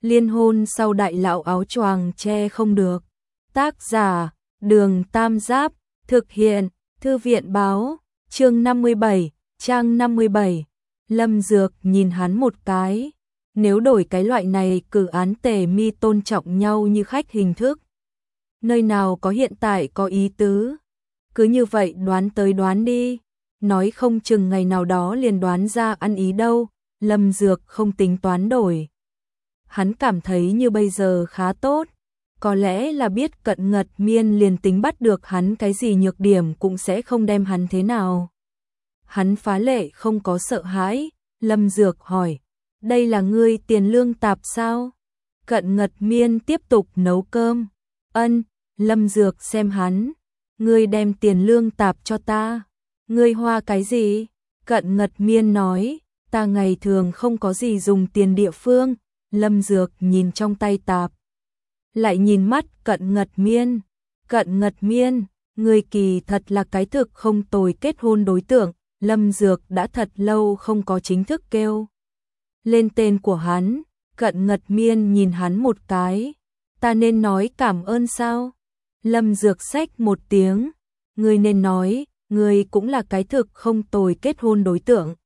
Liên hôn sau đại lão áo choàng che không được. Tác giả, Đường Tam Giáp, thực hiện, Thư viện báo, chương 57, trang 57. Lâm Dược nhìn hắn một cái. Nếu đổi cái loại này cử án tề mi tôn trọng nhau như khách hình thức. Nơi nào có hiện tại có ý tứ. Cứ như vậy đoán tới đoán đi. Nói không chừng ngày nào đó liền đoán ra ăn ý đâu. Lâm Dược không tính toán đổi. Hắn cảm thấy như bây giờ khá tốt. Có lẽ là biết Cận Ngật Miên liền tính bắt được hắn cái gì nhược điểm cũng sẽ không đem hắn thế nào. Hắn phá lệ không có sợ hãi. Lâm Dược hỏi, đây là ngươi tiền lương tạp sao? Cận Ngật Miên tiếp tục nấu cơm. Ân, Lâm Dược xem hắn. Ngươi đem tiền lương tạp cho ta. Ngươi hoa cái gì? Cận Ngật Miên nói, ta ngày thường không có gì dùng tiền địa phương. Lâm Dược nhìn trong tay tạp. Lại nhìn mắt Cận Ngật Miên. Cận Ngật Miên, ngươi kỳ thật là cái thực không tồi kết hôn đối tượng. Lâm Dược đã thật lâu không có chính thức kêu lên tên của hắn. Cận Ngật Miên nhìn hắn một cái. Ta nên nói cảm ơn sao? Lâm Dược xách một tiếng. Ngươi nên nói, ngươi cũng là cái thực không tồi kết hôn đối tượng.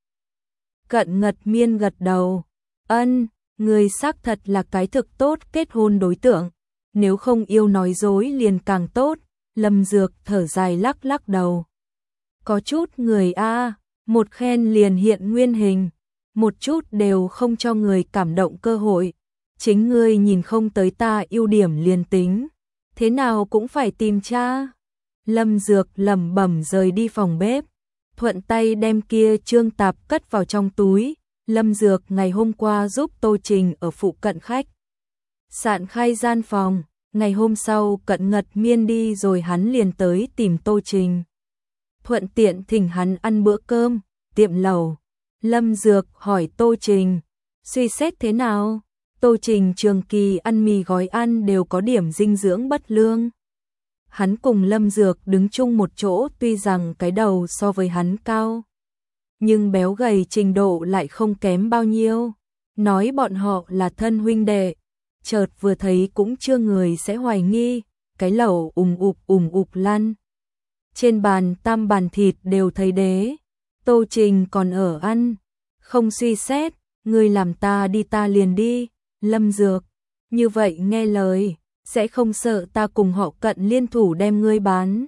Cận Ngật Miên gật đầu. Ân, ngươi xác thật là cái thực tốt kết hôn đối tượng. Nếu không yêu nói dối liền càng tốt. Lâm Dược thở dài lắc lắc đầu. Có chút người một khen liền hiện nguyên hình. Một chút đều không cho người cảm động cơ hội. Chính ngươi nhìn không tới ta ưu điểm liền tính. Thế nào cũng phải tìm cha. Lâm Dược lẩm bẩm rời đi phòng bếp. Thuận tay đem kia trương tạp cất vào trong túi. Lâm Dược ngày hôm qua giúp Tô Trình ở phụ cận khách sạn khai gian phòng. Ngày hôm sau Cận Ngật Miên đi rồi hắn liền tới tìm Tô Trình. Thuận tiện thỉnh hắn ăn bữa cơm, tiệm lẩu. Lâm Dược hỏi Tô Trình, suy xét thế nào? Tô Trình trường kỳ ăn mì gói ăn đều có điểm dinh dưỡng bất lương. Hắn cùng Lâm Dược đứng chung một chỗ tuy rằng cái đầu so với hắn cao. Nhưng béo gầy trình độ lại không kém bao nhiêu. Nói bọn họ là thân huynh đệ. Chợt vừa thấy cũng chưa người sẽ hoài nghi. Cái lẩu ùng ục lăn. Trên bàn tam bàn thịt đều thấy đế. Tô Trình còn ở ăn. Không suy xét, ngươi làm ta đi ta liền đi. Lâm Dược, như vậy nghe lời, sẽ không sợ ta cùng họ Cận liên thủ đem ngươi bán.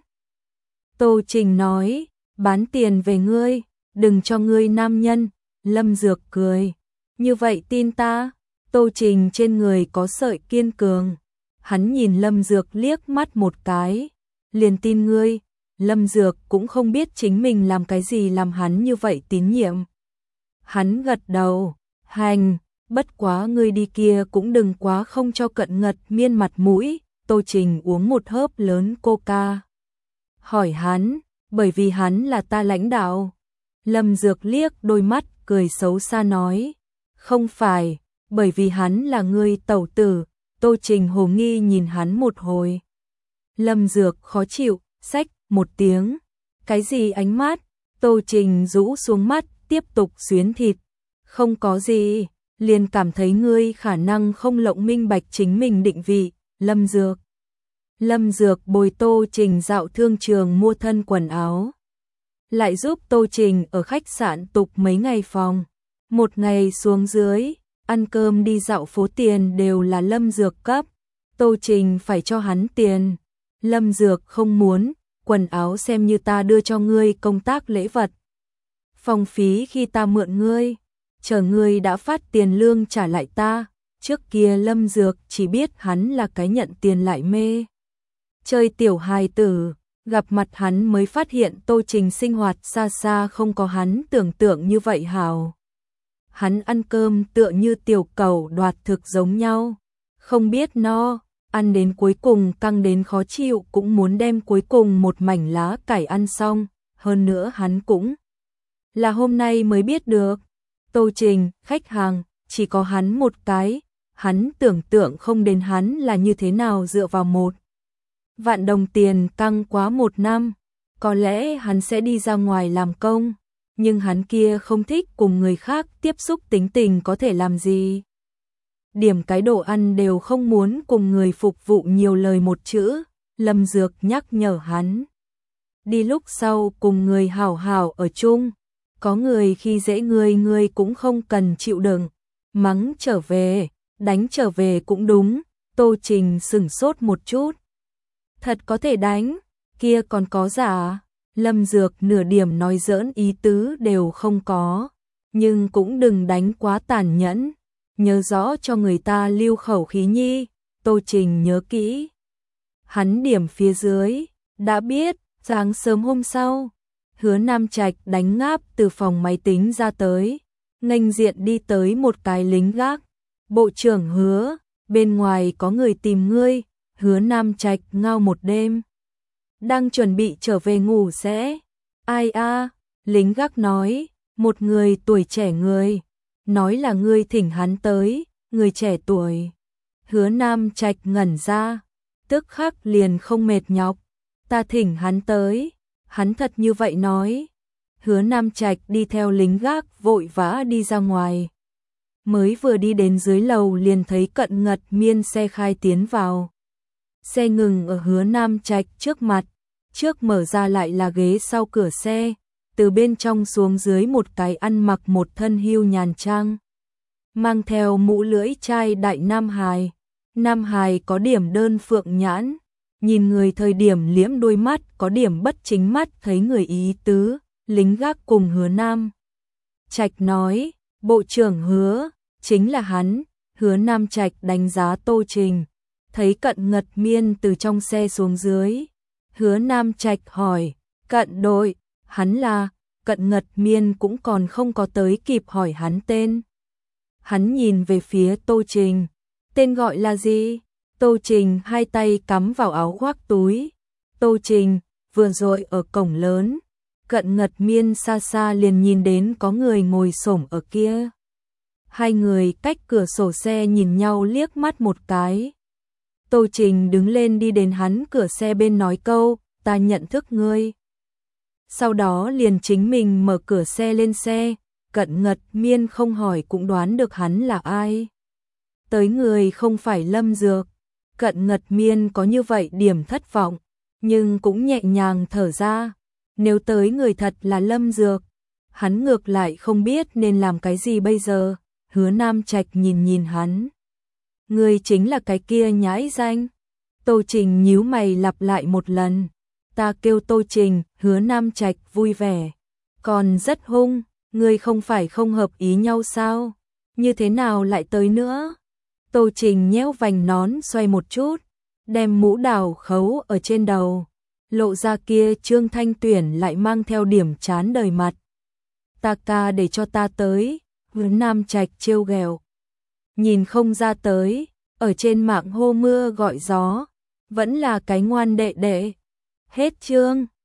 Tô Trình nói, bán tiền về ngươi, đừng cho ngươi nam nhân. Lâm Dược cười, như vậy tin ta. Tô Trình trên người có sợi kiên cường. Hắn nhìn Lâm Dược liếc mắt một cái, liền tin ngươi. Lâm Dược cũng không biết chính mình làm cái gì làm hắn như vậy tín nhiệm. Hắn gật đầu, hành, bất quá ngươi đi kia cũng đừng quá không cho Cận Ngật Miên mặt mũi. Tô Trình uống một hớp lớn coca. Hỏi hắn, bởi vì hắn là ta lãnh đạo. Lâm Dược liếc đôi mắt cười xấu xa nói, không phải, bởi vì hắn là ngươi tẩu tử. Tô Trình hồ nghi nhìn hắn một hồi. Lâm Dược khó chịu, xách một tiếng. Cái gì ánh mắt? Tô Trình rũ xuống mắt, tiếp tục xuyến thịt. Không có gì, liền cảm thấy ngươi khả năng không lộng minh bạch chính mình định vị. Lâm Dược. Lâm Dược bồi Tô Trình dạo thương trường mua thân quần áo. Lại giúp Tô Trình ở khách sạn tục mấy ngày phòng. Một ngày xuống dưới, ăn cơm đi dạo phố tiền đều là Lâm Dược cấp. Tô Trình phải cho hắn tiền. Lâm Dược không muốn. Quần áo xem như ta đưa cho ngươi công tác lễ vật. Phòng phí khi ta mượn ngươi. Chờ ngươi đã phát tiền lương trả lại ta. Trước kia Lâm Dược chỉ biết hắn là cái nhận tiền lại mê chơi tiểu hài tử. Gặp mặt hắn mới phát hiện Tô Trình sinh hoạt xa xa không có hắn tưởng tượng như vậy hảo. Hắn ăn cơm tựa như tiểu cẩu đoạt thực giống nhau. Không biết no. Ăn đến cuối cùng căng đến khó chịu cũng muốn đem cuối cùng một mảnh lá cải ăn xong. Hơn nữa hắn cũng là hôm nay mới biết được. Tô Trình, khách hàng, chỉ có hắn một cái. Hắn tưởng tượng không đến hắn là như thế nào dựa vào 1.000.000 đồng tiền căng quá 1 năm. Có lẽ hắn sẽ đi ra ngoài làm công. Nhưng hắn kia không thích cùng người khác tiếp xúc tính tình có thể làm gì. điểm cái đồ ăn đều không muốn cùng người phục vụ nhiều lời một chữ, Lâm Dược nhắc nhở hắn. Đi lúc sau cùng người hảo hảo ở chung, có người khi dễ người cũng không cần chịu đựng, mắng trở về, đánh trở về cũng đúng. Tô Trình sửng sốt một chút. Thật có thể đánh, kia còn có giả. Lâm Dược nửa điểm nói giỡn ý tứ đều không có, nhưng cũng đừng đánh quá tàn nhẫn, nhớ rõ cho người ta lưu khẩu khí nhi. Tô Trình nhớ kỹ. Hắn điểm phía dưới, đã biết. Sáng sớm hôm sau, Hứa Nam Trạch đánh ngáp từ phòng máy tính ra tới, nghênh diện đi tới một cái lính gác. Bộ trưởng Hứa, bên ngoài có người tìm ngươi. Hứa Nam Trạch ngao một đêm, đang chuẩn bị trở về ngủ sẽ. Ai a? Lính gác nói, một người tuổi trẻ người, nói là ngươi thỉnh hắn tới. Người trẻ tuổi. Hứa Nam Trạch ngẩn ra, tức khắc liền không mệt nhọc. Ta thỉnh hắn tới. Hắn thật như vậy nói. Hứa Nam Trạch đi theo lính gác vội vã đi ra ngoài. Mới vừa đi đến dưới lầu liền thấy Cận Ngật Miên xe khai tiến vào. Xe ngừng ở Hứa Nam Trạch trước mặt, trước mở ra lại là ghế sau cửa xe, từ bên trong xuống dưới một cái ăn mặc một thân hưu nhàn trang, mang theo mũ lưỡi chai đại nam hài. Nam hài có điểm đơn phượng nhãn, nhìn người thời điểm liễm đôi mắt có điểm bất chính mắt thấy người ý tứ. Lính gác cùng Hứa Nam Trạch nói, bộ trưởng Hứa, chính là hắn. Hứa Nam Trạch đánh giá Tô Trình, thấy Cận Ngật Miên từ trong xe xuống dưới. Hứa Nam Trạch hỏi, Cận đội, hắn là? Cận Ngật Miên cũng còn không có tới kịp hỏi hắn tên. Hắn nhìn về phía Tô Trình, tên gọi là gì? Tô Trình hai tay cắm vào áo khoác túi. Tô Trình, vừa rồi ở cổng lớn. Cận Ngật Miên xa xa liền nhìn đến có người ngồi xổm ở kia. Hai người cách cửa sổ xe nhìn nhau liếc mắt một cái. Tô Trình đứng lên đi đến hắn cửa xe bên nói câu, ta nhận thức ngươi. Sau đó liền chính mình mở cửa xe lên xe. Cận Ngật Miên không hỏi cũng đoán được hắn là ai. Tới người không phải Lâm Dược. Cận Ngật Miên có như vậy điểm thất vọng, nhưng cũng nhẹ nhàng thở ra. Nếu tới người thật là Lâm Dược, hắn ngược lại không biết nên làm cái gì bây giờ. Hứa Nam Trạch nhìn nhìn hắn. Người chính là cái kia nhãi danh. Tô Trình nhíu mày lặp lại một lần. Ta kêu Tô Trình. Hứa Nam Trạch vui vẻ. Còn rất hung, người không phải không hợp ý nhau sao? Như thế nào lại tới nữa? Tô Trình nhéo vành nón xoay một chút, đem mũ đào khấu ở trên đầu, lộ ra kia Trương Thanh Tuyển lại mang theo điểm chán đời mặt. Ta ca để cho ta tới. Hứa Nam Trạch trêu ghẹo. Nhìn không ra tới, ở trên mạng hô mưa gọi gió, vẫn là cái ngoan đệ đệ. Hết chương.